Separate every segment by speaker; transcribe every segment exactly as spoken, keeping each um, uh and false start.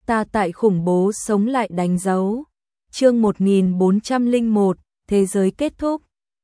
Speaker 1: ta tại khủng bố sống lại đánh dấu. Chương một nghìn bốn trăm lẻ một, thế giới kết thúc.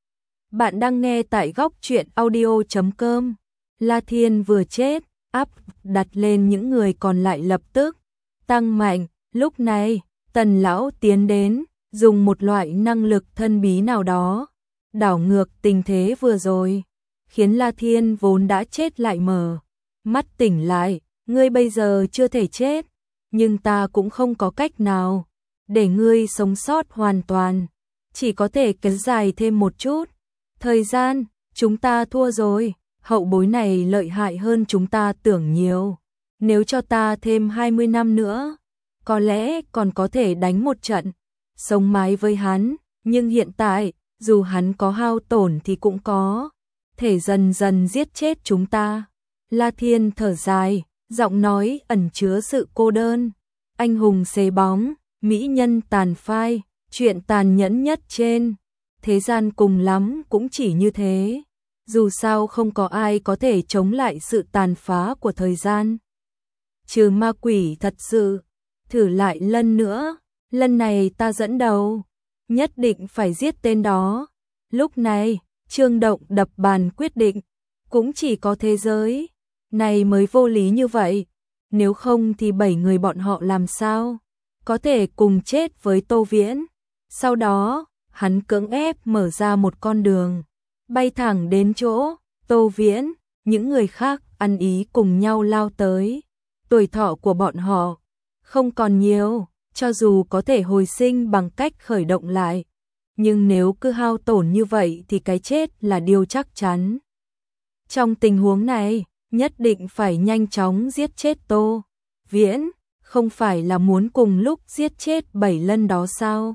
Speaker 1: Bạn đang nghe tại góc truyện audio chấm com. La Thiên vừa chết, áp đặt lên những người còn lại lập tức tăng mạnh. Lúc này, Tần lão tiến đến, dùng một loại năng lực thân bí nào đó, đảo ngược tình thế vừa rồi, khiến La Thiên vốn đã chết lại mở mắt tỉnh lại. Ngươi bây giờ chưa thể chết, nhưng ta cũng không có cách nào để ngươi sống sót hoàn toàn, chỉ có thể kéo dài thêm một chút thời gian. Chúng ta thua rồi, hậu bối này lợi hại hơn chúng ta tưởng nhiều. Nếu cho ta thêm hai mươi năm nữa, có lẽ còn có thể đánh một trận, sống mái với hắn, nhưng hiện tại, dù hắn có hao tổn thì cũng có thể dần dần giết chết chúng ta. La Thiên thở dài, giọng nói ẩn chứa sự cô đơn. Anh hùng xế bóng, mỹ nhân tàn phai, chuyện tàn nhẫn nhất trên thế gian cùng lắm cũng chỉ như thế. Dù sao không có ai có thể chống lại sự tàn phá của thời gian. Trừ ma quỷ thật sự, thử lại lần nữa, lần này ta dẫn đầu, nhất định phải giết tên đó. Lúc này, Trương Động đập bàn quyết định, cũng chỉ có thế giới này mới vô lý như vậy, nếu không thì bảy người bọn họ làm sao có thể cùng chết với Tô Viễn. Sau đó, hắn cưỡng ép mở ra một con đường, bay thẳng đến chỗ Tô Viễn, những người khác ăn ý cùng nhau lao tới. Tuổi thọ của bọn họ không còn nhiều, cho dù có thể hồi sinh bằng cách khởi động lại, nhưng nếu cứ hao tổn như vậy thì cái chết là điều chắc chắn. Trong tình huống này, nhất định phải nhanh chóng giết chết Tô Viễn, không phải là muốn cùng lúc giết chết bảy lần đó sao?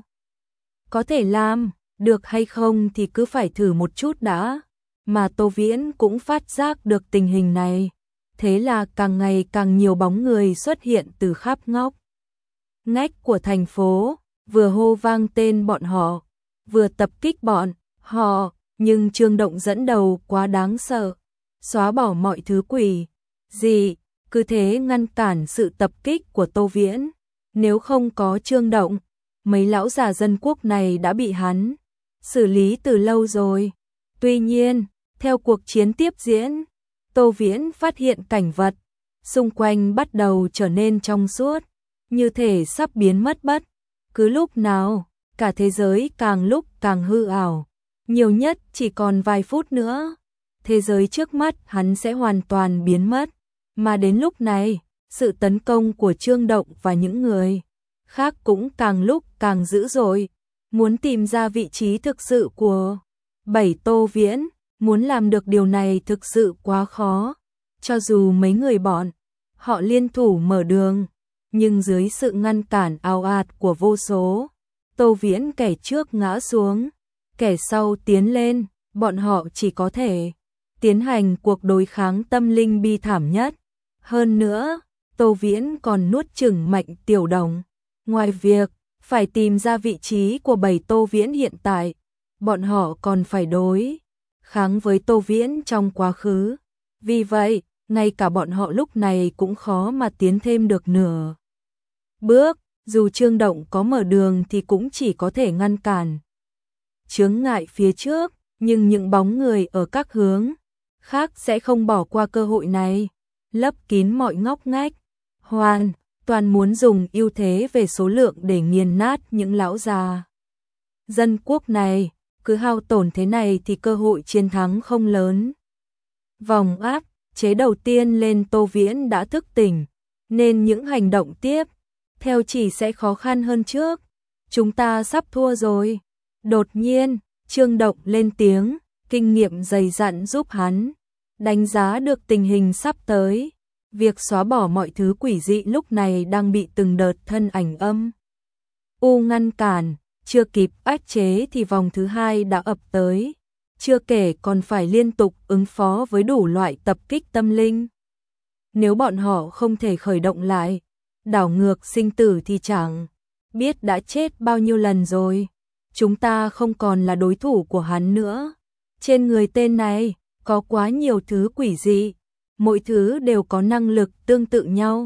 Speaker 1: Có thể làm được hay không thì cứ phải thử một chút đã. Mà Tô Viễn cũng phát giác được tình hình này, thế là càng ngày càng nhiều bóng người xuất hiện từ khắp ngóc ngách của thành phố, vừa hô vang tên bọn họ, vừa tập kích bọn họ. Nhưng Trương Động dẫn đầu quá đáng sợ, xóa bỏ mọi thứ quỷ gì, cứ thế ngăn cản sự tập kích của Tô Viễn. Nếu không có Trương Động, mấy lão già dân quốc này đã bị hắn xử lý từ lâu rồi. Tuy nhiên, theo cuộc chiến tiếp diễn, Tô Viễn phát hiện cảnh vật xung quanh bắt đầu trở nên trong suốt, như thể sắp biến mất bất cứ lúc nào. Cả thế giới càng lúc càng hư ảo, nhiều nhất chỉ còn vài phút nữa, thế giới trước mắt hắn sẽ hoàn toàn biến mất. Mà đến lúc này, sự tấn công của Trương Động và những người khác cũng càng lúc càng dữ dội. Muốn tìm ra vị trí thực sự của bảy Tô Viễn, muốn làm được điều này thực sự quá khó. Cho dù mấy người bọn họ liên thủ mở đường, nhưng dưới sự ngăn cản ào ạt của vô số Tô Viễn, kẻ trước ngã xuống, kẻ sau tiến lên, bọn họ chỉ có thể tiến hành cuộc đối kháng tâm linh bi thảm nhất. Hơn nữa, Tô Viễn còn nuốt chửng Mạnh Tiểu Đồng. Ngoài việc phải tìm ra vị trí của bảy Tô Viễn hiện tại, bọn họ còn phải đối kháng với Tô Viễn trong quá khứ. Vì vậy, ngay cả bọn họ lúc này cũng khó mà tiến thêm được nửa bước. Dù Trương Động có mở đường thì cũng chỉ có thể ngăn cản chướng ngại phía trước, nhưng những bóng người ở các hướng khác sẽ không bỏ qua cơ hội này, lấp kín mọi ngóc ngách, hoàn toàn muốn dùng ưu thế về số lượng để nghiền nát những lão già dân quốc này. Cứ hao tổn thế này thì cơ hội chiến thắng không lớn. Vòng áp chế đầu tiên lên Tô Viễn đã thức tỉnh, nên những hành động tiếp theo chỉ sẽ khó khăn hơn trước. Chúng ta sắp thua rồi. Đột nhiên, Trương Động lên tiếng, kinh nghiệm dày dặn giúp hắn đánh giá được tình hình sắp tới. Việc xóa bỏ mọi thứ quỷ dị lúc này đang bị từng đợt thân ảnh âm u ngăn cản, chưa kịp áp chế thì vòng thứ hai đã ập tới. Chưa kể còn phải liên tục ứng phó với đủ loại tập kích tâm linh. Nếu bọn họ không thể khởi động lại, đảo ngược sinh tử thì chẳng biết đã chết bao nhiêu lần rồi. Chúng ta không còn là đối thủ của hắn nữa. Trên người tên này có quá nhiều thứ quỷ dị, mỗi thứ đều có năng lực tương tự nhau.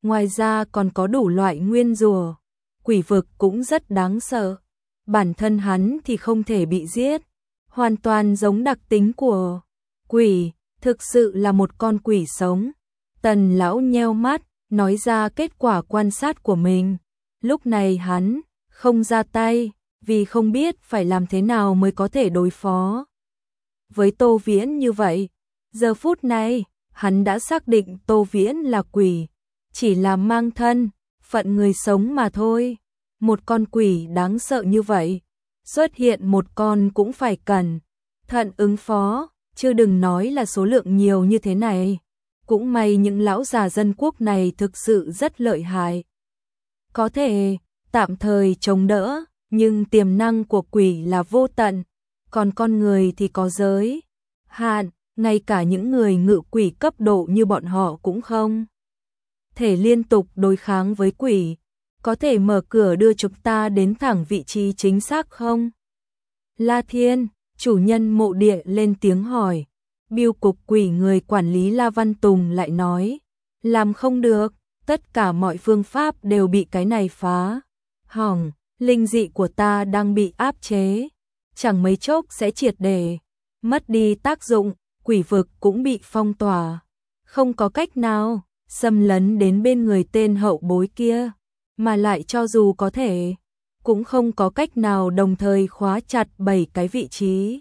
Speaker 1: Ngoài ra còn có đủ loại nguyên rùa, quỷ vực cũng rất đáng sợ. Bản thân hắn thì không thể bị giết, hoàn toàn giống đặc tính của quỷ, thực sự là một con quỷ sống. Tần lão nheo mắt, nói ra kết quả quan sát của mình. Lúc này hắn không ra tay, vì không biết phải làm thế nào mới có thể đối phó với Tô Viễn như vậy. Giờ phút này, hắn đã xác định Tô Viễn là quỷ, chỉ là mang thân, phận người sống mà thôi. Một con quỷ đáng sợ như vậy, xuất hiện một con cũng phải cẩn thận ứng phó, chứ đừng nói là số lượng nhiều như thế này. Cũng may những lão già dân quốc này thực sự rất lợi hại. Có thể tạm thời chống đỡ, nhưng tiềm năng của quỷ là vô tận, còn con người thì có giới hạn, ngay cả những người ngự quỷ cấp độ như bọn họ cũng không thể liên tục đối kháng với quỷ. Có thể mở cửa đưa chúng ta đến thẳng vị trí chính xác không? La Thiên, chủ nhân mộ địa lên tiếng hỏi. Bưu cục quỷ người quản lý La Văn Tùng lại nói, làm không được, tất cả mọi phương pháp đều bị cái này phá hỏng, linh dị của ta đang bị áp chế, chẳng mấy chốc sẽ triệt để mất đi tác dụng, quỷ vực cũng bị phong tỏa, không có cách nào xâm lấn đến bên người tên hậu bối kia, mà lại cho dù có thể, cũng không có cách nào đồng thời khóa chặt bảy cái vị trí.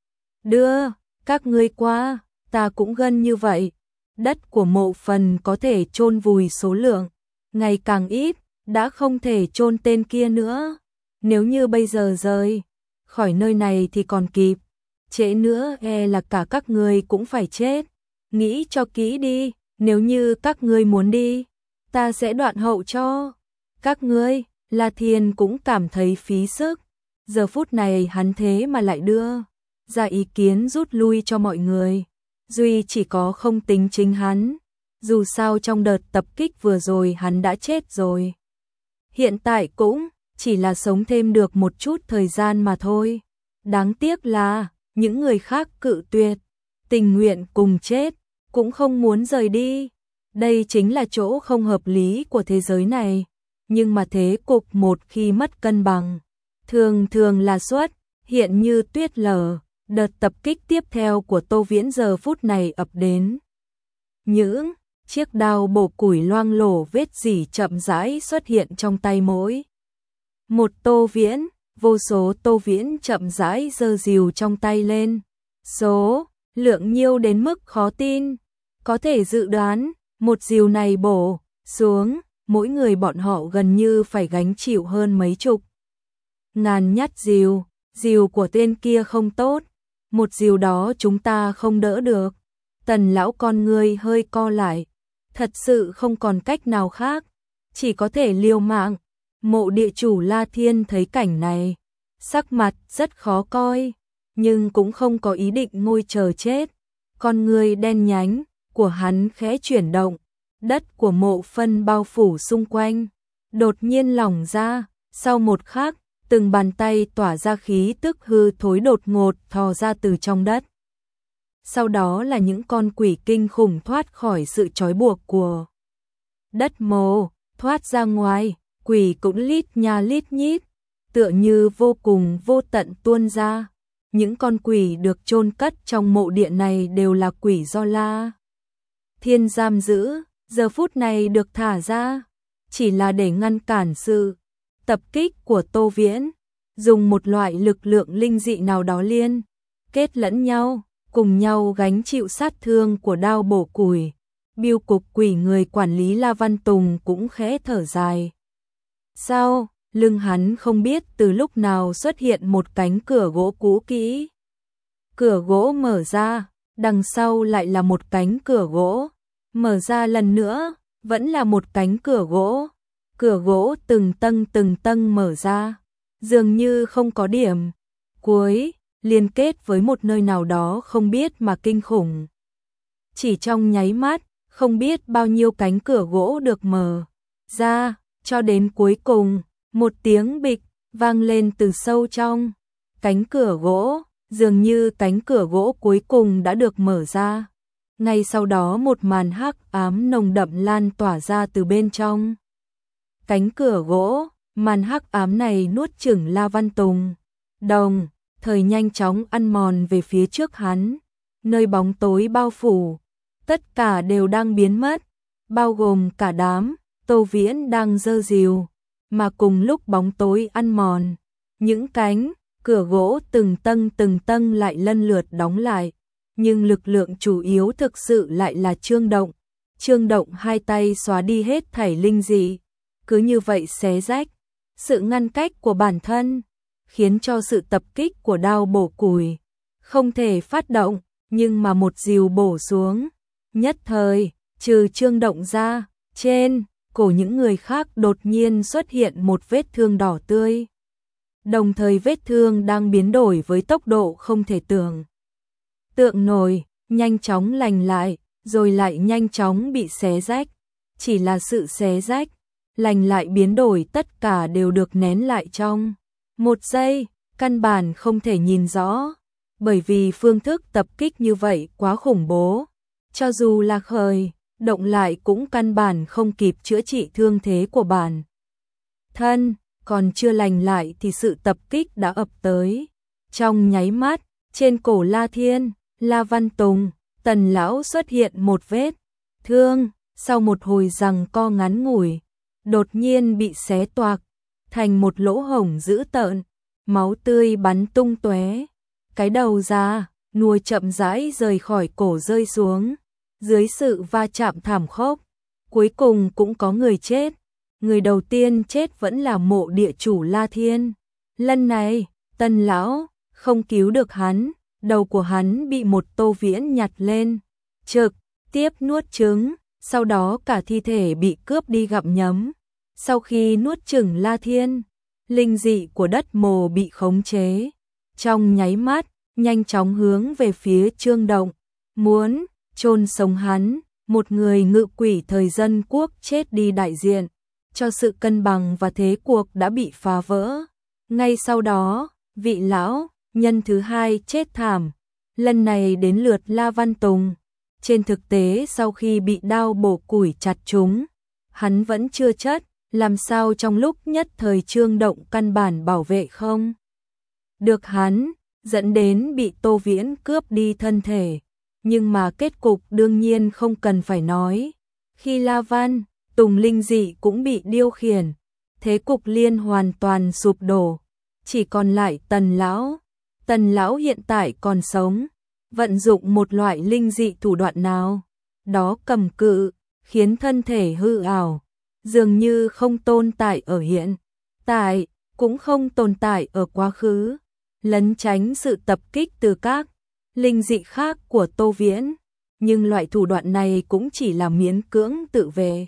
Speaker 1: Đưa các ngươi qua, ta cũng gần như vậy. Đất của mộ phần có thể chôn vùi số lượng ngày càng ít, đã không thể chôn tên kia nữa. Nếu như bây giờ rời khỏi nơi này thì còn kịp, trễ nữa e là cả các ngươi cũng phải chết. Nghĩ cho kỹ đi, nếu như các ngươi muốn đi, ta sẽ đoạn hậu cho các ngươi. La Thiên cũng cảm thấy phí sức. Giờ phút này hắn thế mà lại đưa ra ý kiến rút lui cho mọi người. Duy chỉ có không tính chính hắn. Dù sao trong đợt tập kích vừa rồi hắn đã chết rồi. Hiện tại cũng chỉ là sống thêm được một chút thời gian mà thôi. Đáng tiếc là những người khác cự tuyệt, tình nguyện cùng chết, cũng không muốn rời đi. Đây chính là chỗ không hợp lý của thế giới này. Nhưng mà thế cục một khi mất cân bằng, thường thường là xuất hiện như tuyết lở. Đợt tập kích tiếp theo của Tô Viễn giờ phút này ập đến. Những chiếc đao bổ củi loang lổ vết rỉ chậm rãi xuất hiện trong tay mỗi một Tô Viễn. Vô số Tô Viễn chậm rãi giơ rìu trong tay lên. Số lượng nhiều đến mức khó tin. Có thể dự đoán, một rìu này bổ xuống, mỗi người bọn họ gần như phải gánh chịu hơn mấy chục ngàn nhát rìu. Rìu của tên kia không tốt, một rìu đó chúng ta không đỡ được. Tần lão con ngươi hơi co lại, thật sự không còn cách nào khác, chỉ có thể liều mạng. Mộ địa chủ La Thiên thấy cảnh này, sắc mặt rất khó coi, nhưng cũng không có ý định ngồi chờ chết. Con ngươi đen nhánh của hắn khẽ chuyển động, đất của mộ phân bao phủ xung quanh đột nhiên lỏng ra, sau một khắc, từng bàn tay tỏa ra khí tức hư thối đột ngột thò ra từ trong đất. Sau đó là những con quỷ kinh khủng thoát khỏi sự trói buộc của đất mồ, thoát ra ngoài, quỷ cũng lít nha lít nhít, tựa như vô cùng vô tận tuôn ra. Những con quỷ được chôn cất trong mộ địa này đều là quỷ do La Thiên giam giữ, giờ phút này được thả ra, chỉ là để ngăn cản sự tập kích của Tô Viễn, dùng một loại lực lượng linh dị nào đó liên kết lẫn nhau, cùng nhau gánh chịu sát thương của đao bổ củi. Bưu cục quỷ người quản lý La Văn Tùng cũng khẽ thở dài. Sao, lưng hắn không biết từ lúc nào xuất hiện một cánh cửa gỗ cũ kỹ. Cửa gỗ mở ra, đằng sau lại là một cánh cửa gỗ, mở ra lần nữa, vẫn là một cánh cửa gỗ. Cửa gỗ từng tầng từng tầng mở ra, dường như không có điểm cuối, liên kết với một nơi nào đó không biết mà kinh khủng. Chỉ trong nháy mắt, không biết bao nhiêu cánh cửa gỗ được mở ra, cho đến cuối cùng, một tiếng bịch vang lên từ sâu trong cánh cửa gỗ, dường như cánh cửa gỗ cuối cùng đã được mở ra. Ngay sau đó một màn hắc ám nồng đậm lan tỏa ra từ bên trong cánh cửa gỗ, màn hắc ám này nuốt chửng La Văn Tùng. Đồng thời nhanh chóng ăn mòn về phía trước hắn, nơi bóng tối bao phủ, tất cả đều đang biến mất, bao gồm cả đám Tô Viễn đang giơ rìu, mà cùng lúc bóng tối ăn mòn, những cánh cửa gỗ từng tầng từng tầng lại lần lượt đóng lại, nhưng lực lượng chủ yếu thực sự lại là Trương Động. Trương Động hai tay xóa đi hết thảy linh dị, cứ như vậy xé rách sự ngăn cách của bản thân, khiến cho sự tập kích của đao bổ củi không thể phát động, nhưng mà một rìu bổ xuống, nhất thời, trừ Trương Động ra, trên cổ những người khác đột nhiên xuất hiện một vết thương đỏ tươi. Đồng thời vết thương đang biến đổi với tốc độ không thể tưởng tượng nổi, nhanh chóng lành lại, rồi lại nhanh chóng bị xé rách. Chỉ là sự xé rách, lành lại biến đổi tất cả đều được nén lại trong một giây, căn bản không thể nhìn rõ, bởi vì phương thức tập kích như vậy quá khủng bố. Cho dù là khởi động lại cũng căn bản không kịp chữa trị thương thế của bản thân, còn chưa lành lại thì sự tập kích đã ập tới. Trong nháy mắt, trên cổ La Thiên, La Văn Tùng, Tần lão xuất hiện một vết thương, sau một hồi giằng co ngắn ngủi, đột nhiên bị xé toạc thành một lỗ hổng dữ tợn, máu tươi bắn tung tóe. Cái đầu ra, nuôi chậm rãi rời khỏi cổ rơi xuống, dưới sự va chạm thảm khốc, cuối cùng cũng có người chết. Người đầu tiên chết vẫn là mộ địa chủ La Thiên. Lần này, Tần lão không cứu được hắn, đầu của hắn bị một Tô Viễn nhặt lên, trực tiếp nuốt chửng, sau đó cả thi thể bị cướp đi gặm nhấm. Sau khi nuốt chửng La Thiên, linh dị của đất mồ bị khống chế, trong nháy mắt, nhanh chóng hướng về phía Trương Động, muốn chôn sống hắn, một người ngự quỷ thời dân quốc chết đi đại diện cho sự cân bằng và thế cuộc đã bị phá vỡ. Ngay sau đó, vị lão nhân thứ hai chết thảm, lần này đến lượt La Văn Tùng. Trên thực tế sau khi bị đao bổ củi chặt trúng, hắn vẫn chưa chết, làm sao trong lúc nhất thời Trương Động căn bản bảo vệ không được hắn, dẫn đến bị Tô Viễn cướp đi thân thể. Nhưng mà kết cục đương nhiên không cần phải nói. Khi La Văn Tùng linh dị cũng bị điêu khiển, thế cục liên hoàn toàn sụp đổ, chỉ còn lại Tần lão. Tần lão hiện tại còn sống, vận dụng một loại linh dị thủ đoạn nào đó cầm cự, khiến thân thể hư ảo, dường như không tồn tại ở hiện tại, cũng không tồn tại ở quá khứ, lẩn tránh sự tập kích từ các linh dị khác của Tô Viễn. Nhưng loại thủ đoạn này cũng chỉ là miễn cưỡng tự vệ,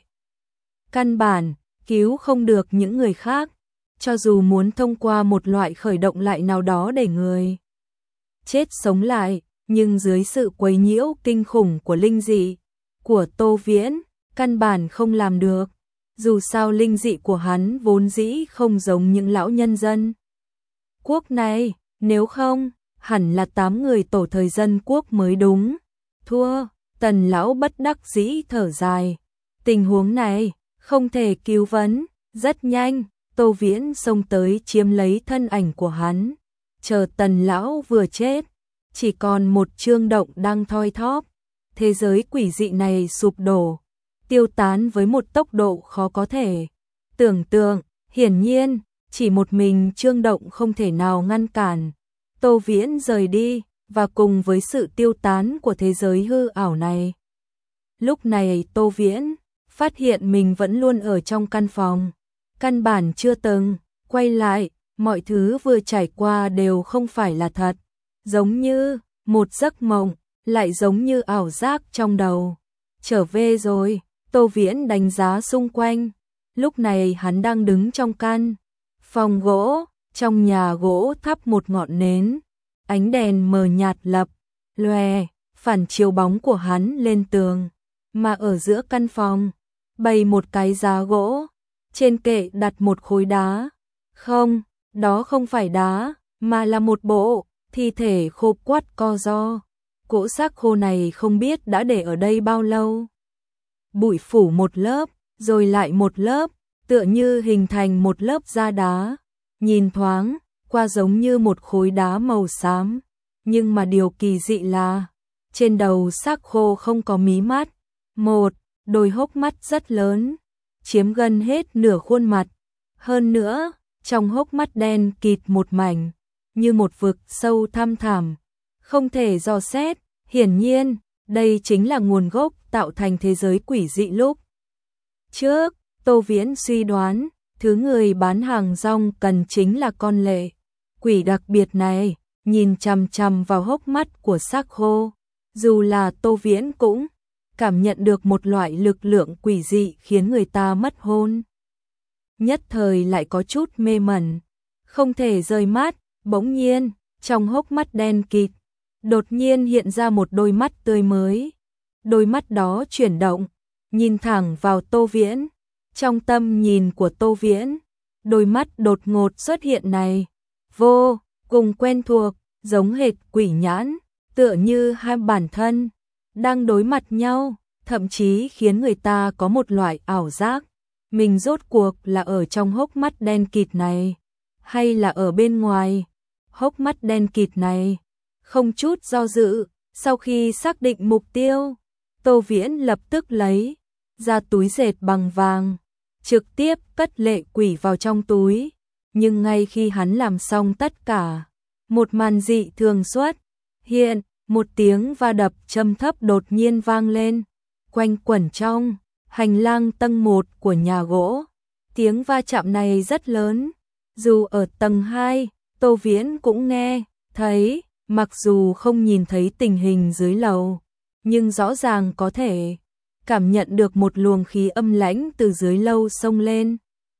Speaker 1: căn bản cứu không được những người khác. Cho dù muốn thông qua một loại khởi động lại nào đó để người chết sống lại, nhưng dưới sự quấy nhiễu kinh khủng của linh dị của Tô Viễn, căn bản không làm được. Dù sao linh dị của hắn vốn dĩ không giống những lão nhân dân quốc này, nếu không, hẳn là tám người tổ thời dân quốc mới đúng. Thua, Tần lão bất đắc dĩ thở dài. Tình huống này, không thể cứu vấn. Rất nhanh, Tô Viễn xông tới chiếm lấy thân ảnh của hắn. Chờ Tần lão vừa chết, chỉ còn một Trương Động đang thoi thóp. Thế giới quỷ dị này sụp đổ, tiêu tán với một tốc độ khó có thể tưởng tượng. Hiển nhiên, chỉ một mình Trương Động không thể nào ngăn cản Tô Viễn rời đi, và cùng với sự tiêu tán của thế giới hư ảo này. Lúc này Tô Viễn phát hiện mình vẫn luôn ở trong căn phòng, căn bản chưa từng quay lại, mọi thứ vừa trải qua đều không phải là thật, giống như một giấc mộng, lại giống như ảo giác trong đầu. Trở về rồi, Tô Viễn đánh giá xung quanh, lúc này hắn đang đứng trong căn phòng gỗ, trong nhà gỗ thắp một ngọn nến, ánh đèn mờ nhạt lập lòe, phản chiếu bóng của hắn lên tường, mà ở giữa căn phòng bày một cái giá gỗ, trên kệ đặt một khối đá. Không, đó không phải đá, mà là một bộ thi thể khô quắt co ro. Cỗ xác khô này không biết đã để ở đây bao lâu. Bụi phủ một lớp, rồi lại một lớp, tựa như hình thành một lớp da đá. Nhìn thoáng qua giống như một khối đá màu xám. Nhưng mà điều kỳ dị là, trên đầu xác khô không có mí mắt. Một, đôi hốc mắt rất lớn, chiếm gần hết nửa khuôn mặt. Hơn nữa, trong hốc mắt đen kịt một mảnh, như một vực sâu thăm thẳm, không thể dò xét. Hiển nhiên, đây chính là nguồn gốc tạo thành thế giới quỷ dị lúc trước. Tô Viễn suy đoán, thứ người bán hàng rong cần chính là con lệ quỷ đặc biệt này. Nhìn chằm chằm vào hốc mắt của xác khô, dù là Tô Viễn cũng cảm nhận được một loại lực lượng quỷ dị khiến người ta mất hồn. Nhất thời lại có chút mê mẩn, không thể rời mắt. Bỗng nhiên, trong hốc mắt đen kịt, đột nhiên hiện ra một đôi mắt tươi mới. Đôi mắt đó chuyển động, nhìn thẳng vào Tô Viễn. Trong tâm nhìn của Tô Viễn, đôi mắt đột ngột xuất hiện này, vô cùng quen thuộc, giống hệt quỷ nhãn, tựa như hai bản thân đang đối mặt nhau, thậm chí khiến người ta có một loại ảo giác. Mình rốt cuộc là ở trong hốc mắt đen kịt này, hay là ở bên ngoài hốc mắt đen kịt này? Không chút do dự, sau khi xác định mục tiêu, Tô Viễn lập tức lấy ra túi dệt bằng vàng, trực tiếp cất lệ quỷ vào trong túi. Nhưng ngay khi hắn làm xong tất cả, một màn dị thường xuất hiện, một tiếng va đập trầm thấp đột nhiên vang lên, quanh quẩn trong hành lang tầng một của nhà gỗ. Tiếng va chạm này rất lớn, dù ở tầng hai, Tô Viễn cũng nghe thấy, mặc dù không nhìn thấy tình hình dưới lầu, nhưng rõ ràng có thể cảm nhận được một luồng khí âm lãnh từ dưới lâu xông lên.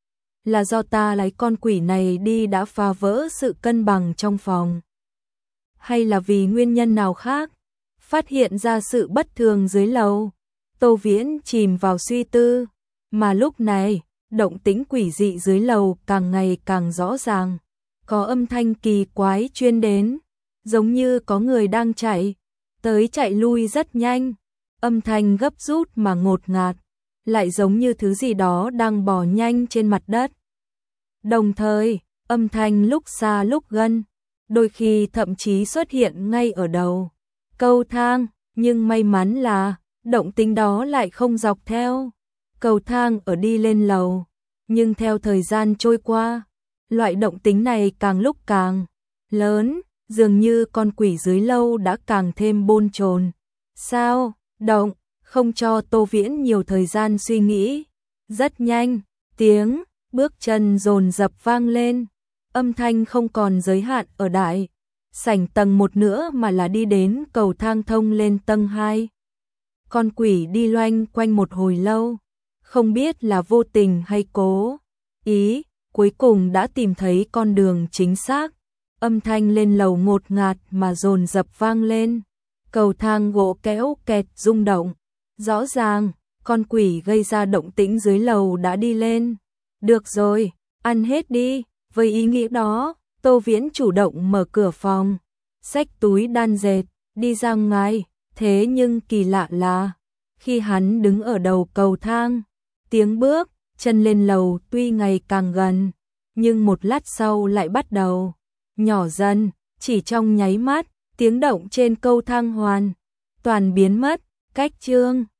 Speaker 1: Là do ta lấy con quỷ này đi đã phá vỡ sự cân bằng trong phòng, hay là vì nguyên nhân nào khác? Phát hiện ra sự bất thường dưới lầu, Tô Viễn chìm vào suy tư, mà lúc này, động tĩnh quỷ dị dưới lầu càng ngày càng rõ ràng. Có âm thanh kỳ quái truyền đến, giống như có người đang chạy tới chạy lui rất nhanh. Âm thanh gấp rút mà ngột ngạt, lại giống như thứ gì đó đang bò nhanh trên mặt đất. Đồng thời, âm thanh lúc xa lúc gần, đôi khi thậm chí xuất hiện ngay ở đầu cầu thang, nhưng may mắn là động tĩnh đó lại không dọc theo cầu thang ở đi lên lầu. Nhưng theo thời gian trôi qua, loại động tĩnh này càng lúc càng lớn, dường như con quỷ dưới lâu đã càng thêm bồn chồn. Sao? Động, không cho Tô Viễn nhiều thời gian suy nghĩ. Rất nhanh, tiếng bước chân dồn dập vang lên, âm thanh không còn giới hạn ở đại sảnh tầng một nữa mà là đi đến cầu thang thông lên tầng hai. Con quỷ đi loanh quanh một hồi lâu, không biết là vô tình hay cố ý, cuối cùng đã tìm thấy con đường chính xác. Âm thanh lên lầu ngột ngạt mà dồn dập vang lên, cầu thang gỗ kéo kẹt rung động. Rõ ràng, con quỷ gây ra động tĩnh dưới lầu đã đi lên. Được rồi, ăn hết đi. Với ý nghĩ đó, Tô Viễn chủ động mở cửa phòng, xách túi đan dệt, đi ra ngoài. Thế nhưng kỳ lạ là, khi hắn đứng ở đầu cầu thang, tiếng bước chân lên lầu tuy ngày càng gần, nhưng một lát sau lại bắt đầu nhỏ dần. Chỉ trong nháy mắt, tiếng động trên cầu thang hoàn toàn biến mất. Cách chương